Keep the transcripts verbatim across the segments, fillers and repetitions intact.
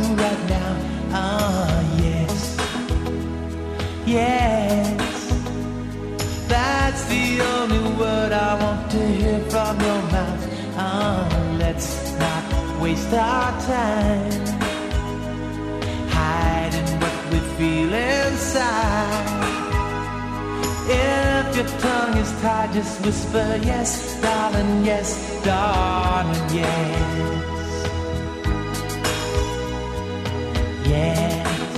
right now. Ah, yes, yes. That's the only word I want to hear from your mouth. Ah, let's not waste our time hiding what we feel inside. If your tongue is tied, just whisper yes, darling, yes, darling, yes. Yes,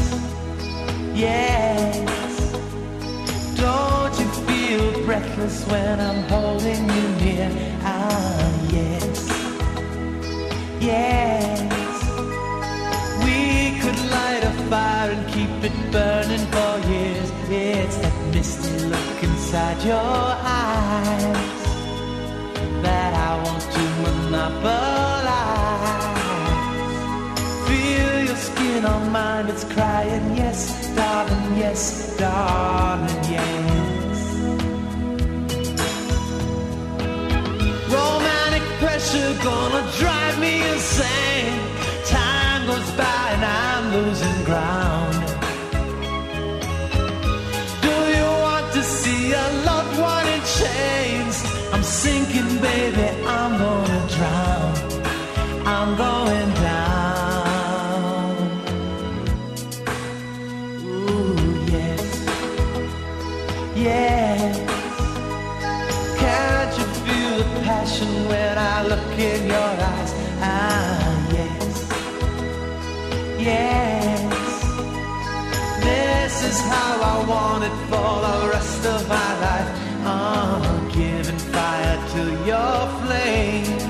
yes. Don't you feel breathless when I'm holding you near? Ah, yes, yes. We could light a fire and keep it burning for years. It's that misty look inside your eyes that I want to monopolize. Feel your skin on mine, it's crying, yes, darling, yes, darling, yes. Romantic pressure gonna drive me insane. Time goes by and I'm losing ground. Do you want to see a loved one in chains? I'm sinking, baby, I'm gonna drown. I'm going down. Ooh, yes, yes. Can't you feel the passion when I look in your eyes? Ah, yes, yes. This is how I want it for the rest of my life. Oh, giving fire to your flame.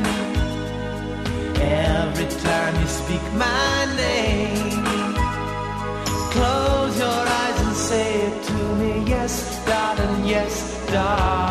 Every time you speak my name, close your eyes and say it to me. Yes, darling, yes, darling.